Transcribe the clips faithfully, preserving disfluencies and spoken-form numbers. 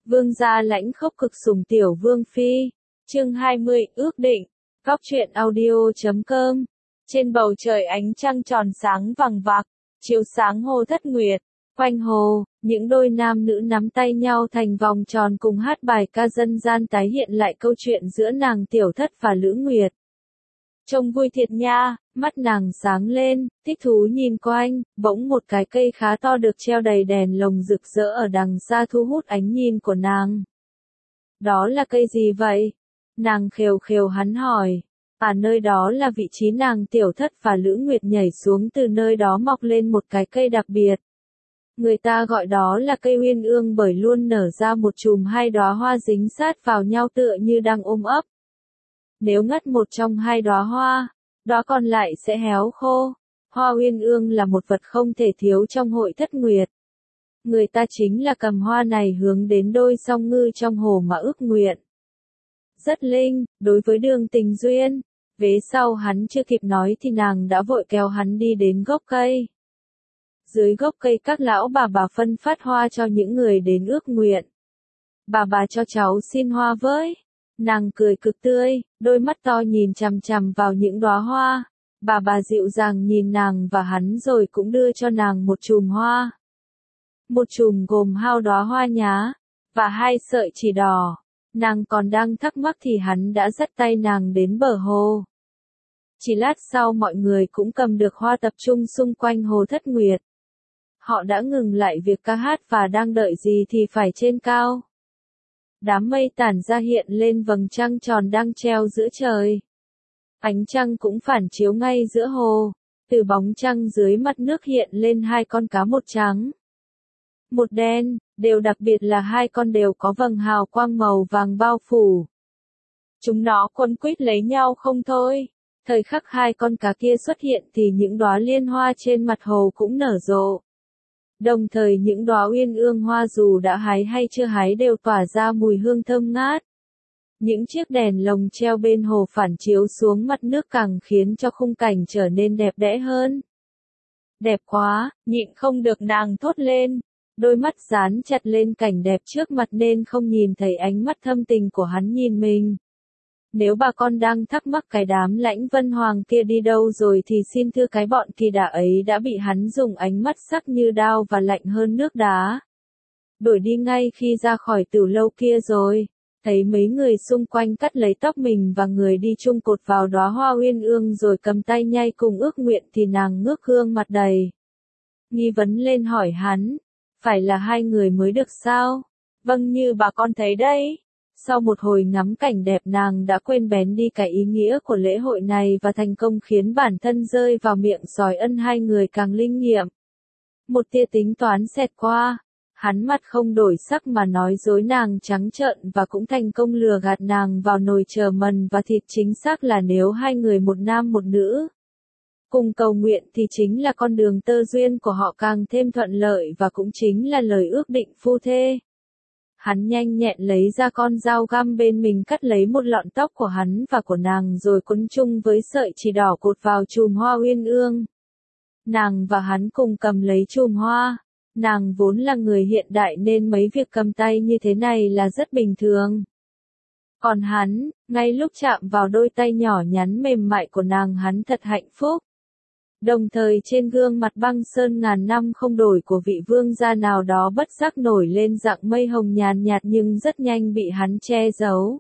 Vương gia lãnh khốc cực sủng tiểu vương phi. Chương hai mươi, ước định. Góc truyện audio chấm com. Trên bầu trời ánh trăng tròn sáng vằng vặc, chiếu sáng hồ Thất Nguyệt. Quanh hồ, những đôi nam nữ nắm tay nhau thành vòng tròn cùng hát bài ca dân gian tái hiện lại câu chuyện giữa nàng Tiểu Thất và Lữ Nguyệt. Trông vui thiệt nha, mắt nàng sáng lên, thích thú nhìn quanh, bỗng một cái cây khá to được treo đầy đèn lồng rực rỡ ở đằng xa thu hút ánh nhìn của nàng. Đó là cây gì vậy? Nàng khều khều hắn hỏi. À, nơi đó là vị trí nàng Tiểu Thất và Lữ Nguyệt nhảy xuống từ nơi đó mọc lên một cái cây đặc biệt. Người ta gọi đó là cây uyên ương bởi luôn nở ra một chùm hai đóa hoa dính sát vào nhau tựa như đang ôm ấp. Nếu ngắt một trong hai đóa hoa, đóa còn lại sẽ héo khô. Hoa uyên ương là một vật không thể thiếu trong hội Thất Nguyệt. Người ta chính là cầm hoa này hướng đến đôi song ngư trong hồ mà ước nguyện. Rất linh, đối với Đường Tình Duyên. Vế sau hắn chưa kịp nói thì nàng đã vội kéo hắn đi đến gốc cây. Dưới gốc cây các lão bà bà phân phát hoa cho những người đến ước nguyện. Bà bà cho cháu xin hoa với. Nàng cười cực tươi, đôi mắt to nhìn chằm chằm vào những đóa hoa. Bà bà dịu dàng nhìn nàng và hắn rồi cũng đưa cho nàng một chùm hoa. Một chùm gồm hai đóa hoa nhá, và hai sợi chỉ đỏ. Nàng còn đang thắc mắc thì hắn đã dắt tay nàng đến bờ hồ. Chỉ lát sau mọi người cũng cầm được hoa tập trung xung quanh hồ Thất Nguyệt. Họ đã ngừng lại việc ca hát và đang đợi gì thì phải trên cao. Đám mây tản ra hiện lên vầng trăng tròn đang treo giữa trời. Ánh trăng cũng phản chiếu ngay giữa hồ. Từ bóng trăng dưới mặt nước hiện lên hai con cá, một trắng, một đen, đều đặc biệt là hai con đều có vầng hào quang màu vàng bao phủ. Chúng nó quấn quýt lấy nhau không thôi. Thời khắc hai con cá kia xuất hiện thì những đóa liên hoa trên mặt hồ cũng nở rộ. Đồng thời những đóa uyên ương hoa dù đã hái hay chưa hái đều tỏa ra mùi hương thơm ngát. Những chiếc đèn lồng treo bên hồ phản chiếu xuống mặt nước càng khiến cho khung cảnh trở nên đẹp đẽ hơn. Đẹp quá, nhịn không được nàng thốt lên. Đôi mắt dán chặt lên cảnh đẹp trước mặt nên không nhìn thấy ánh mắt thâm tình của hắn nhìn mình. Nếu bà con đang thắc mắc cái đám Lãnh Vân Hoàng kia đi đâu rồi thì xin thưa cái bọn kỳ đà ấy đã bị hắn dùng ánh mắt sắc như đao và lạnh hơn nước đá. Đuổi đi ngay khi ra khỏi tửu lâu kia rồi. Thấy mấy người xung quanh cắt lấy tóc mình và người đi chung cột vào đóa hoa uyên ương rồi cầm tay nhai cùng ước nguyện thì nàng ngước gương mặt đầy nghi vấn lên hỏi hắn. Phải là hai người mới được sao? Vâng, như bà con thấy đấy. Sau một hồi ngắm cảnh đẹp nàng đã quên bén đi cái ý nghĩa của lễ hội này và thành công khiến bản thân rơi vào miệng sói ân hai người càng linh nghiệm. Một tia tính toán xẹt qua. Hắn mặt không đổi sắc mà nói dối nàng trắng trợn và cũng thành công lừa gạt nàng vào nồi chờ mần và thịt, chính xác là nếu hai người một nam một nữ cùng cầu nguyện thì chính là con đường tơ duyên của họ càng thêm thuận lợi và cũng chính là lời ước định phu thê. Hắn nhanh nhẹn lấy ra con dao găm bên mình cắt lấy một lọn tóc của hắn và của nàng rồi quấn chung với sợi chỉ đỏ cột vào chùm hoa uyên ương. Nàng và hắn cùng cầm lấy chùm hoa. Nàng vốn là người hiện đại nên mấy việc cầm tay như thế này là rất bình thường. Còn hắn, ngay lúc chạm vào đôi tay nhỏ nhắn mềm mại của nàng hắn thật hạnh phúc. Đồng thời trên gương mặt băng sơn ngàn năm không đổi của vị vương gia nào đó bất giác nổi lên dạng mây hồng nhàn nhạt nhưng rất nhanh bị hắn che giấu.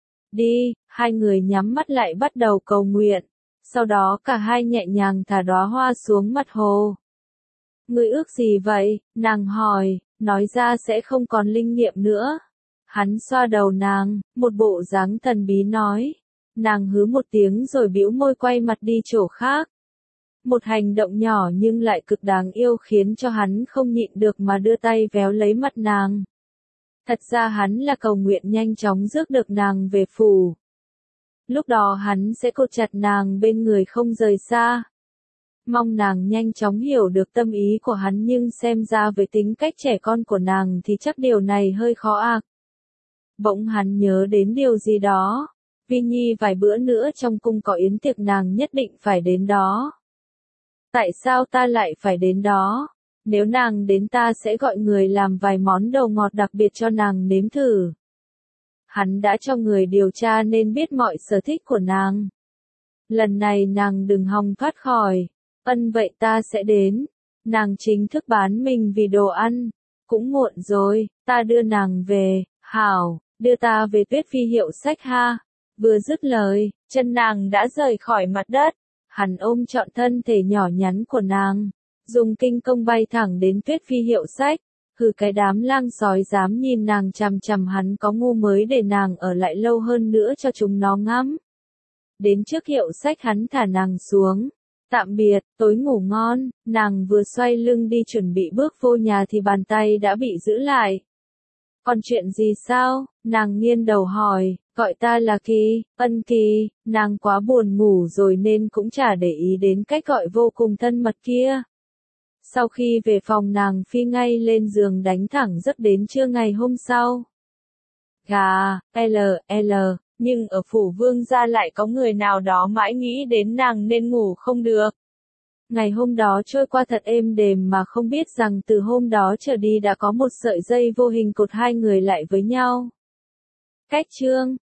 Đi, hai người nhắm mắt lại bắt đầu cầu nguyện. Sau đó cả hai nhẹ nhàng thả đóa hoa xuống mặt hồ. Ngươi ước gì vậy? Nàng hỏi, nói ra sẽ không còn linh nghiệm nữa. Hắn xoa đầu nàng, một bộ dáng thần bí nói. Nàng hứ một tiếng rồi bĩu môi quay mặt đi chỗ khác. Một hành động nhỏ nhưng lại cực đáng yêu khiến cho hắn không nhịn được mà đưa tay véo lấy mặt nàng. Thật ra hắn là cầu nguyện nhanh chóng rước được nàng về phủ. Lúc đó hắn sẽ cột chặt nàng bên người không rời xa. Mong nàng nhanh chóng hiểu được tâm ý của hắn nhưng xem ra với tính cách trẻ con của nàng thì chắc điều này hơi khó ạc. Bỗng hắn nhớ đến điều gì đó. Vi Nhi vài bữa nữa trong cung có yến tiệc nàng nhất định phải đến đó. Tại sao ta lại phải đến đó? Nếu nàng đến ta sẽ gọi người làm vài món đồ ngọt đặc biệt cho nàng nếm thử. Hắn đã cho người điều tra nên biết mọi sở thích của nàng. Lần này nàng đừng hòng thoát khỏi. Ân vậy ta sẽ đến. Nàng chính thức bán mình vì đồ ăn. Cũng muộn rồi, ta đưa nàng về. Hảo, đưa ta về Tuyết Phi hiệu sách ha. Vừa dứt lời, chân nàng đã rời khỏi mặt đất. Hắn ôm trọn thân thể nhỏ nhắn của nàng, dùng kinh công bay thẳng đến Tuyết Phi hiệu sách. Hừ, cái đám lang sói dám nhìn nàng chằm chằm, hắn có ngu mới để nàng ở lại lâu hơn nữa cho chúng nó ngắm. Đến trước hiệu sách hắn thả nàng xuống. Tạm biệt, tối ngủ ngon. Nàng vừa xoay lưng đi chuẩn bị bước vô nhà thì bàn tay đã bị giữ lại. Còn chuyện gì sao? Nàng nghiêng đầu hỏi. Gọi ta là Kỳ, Ân Kỳ. Nàng quá buồn ngủ rồi nên cũng chả để ý đến cách gọi vô cùng thân mật kia. Sau khi về phòng nàng phi ngay lên giường đánh thẳng giấc đến trưa ngày hôm sau. Gà, L, L, nhưng ở phủ vương gia lại có người nào đó mãi nghĩ đến nàng nên ngủ không được. Ngày hôm đó trôi qua thật êm đềm mà không biết rằng từ hôm đó trở đi đã có một sợi dây vô hình cột hai người lại với nhau. Cách chương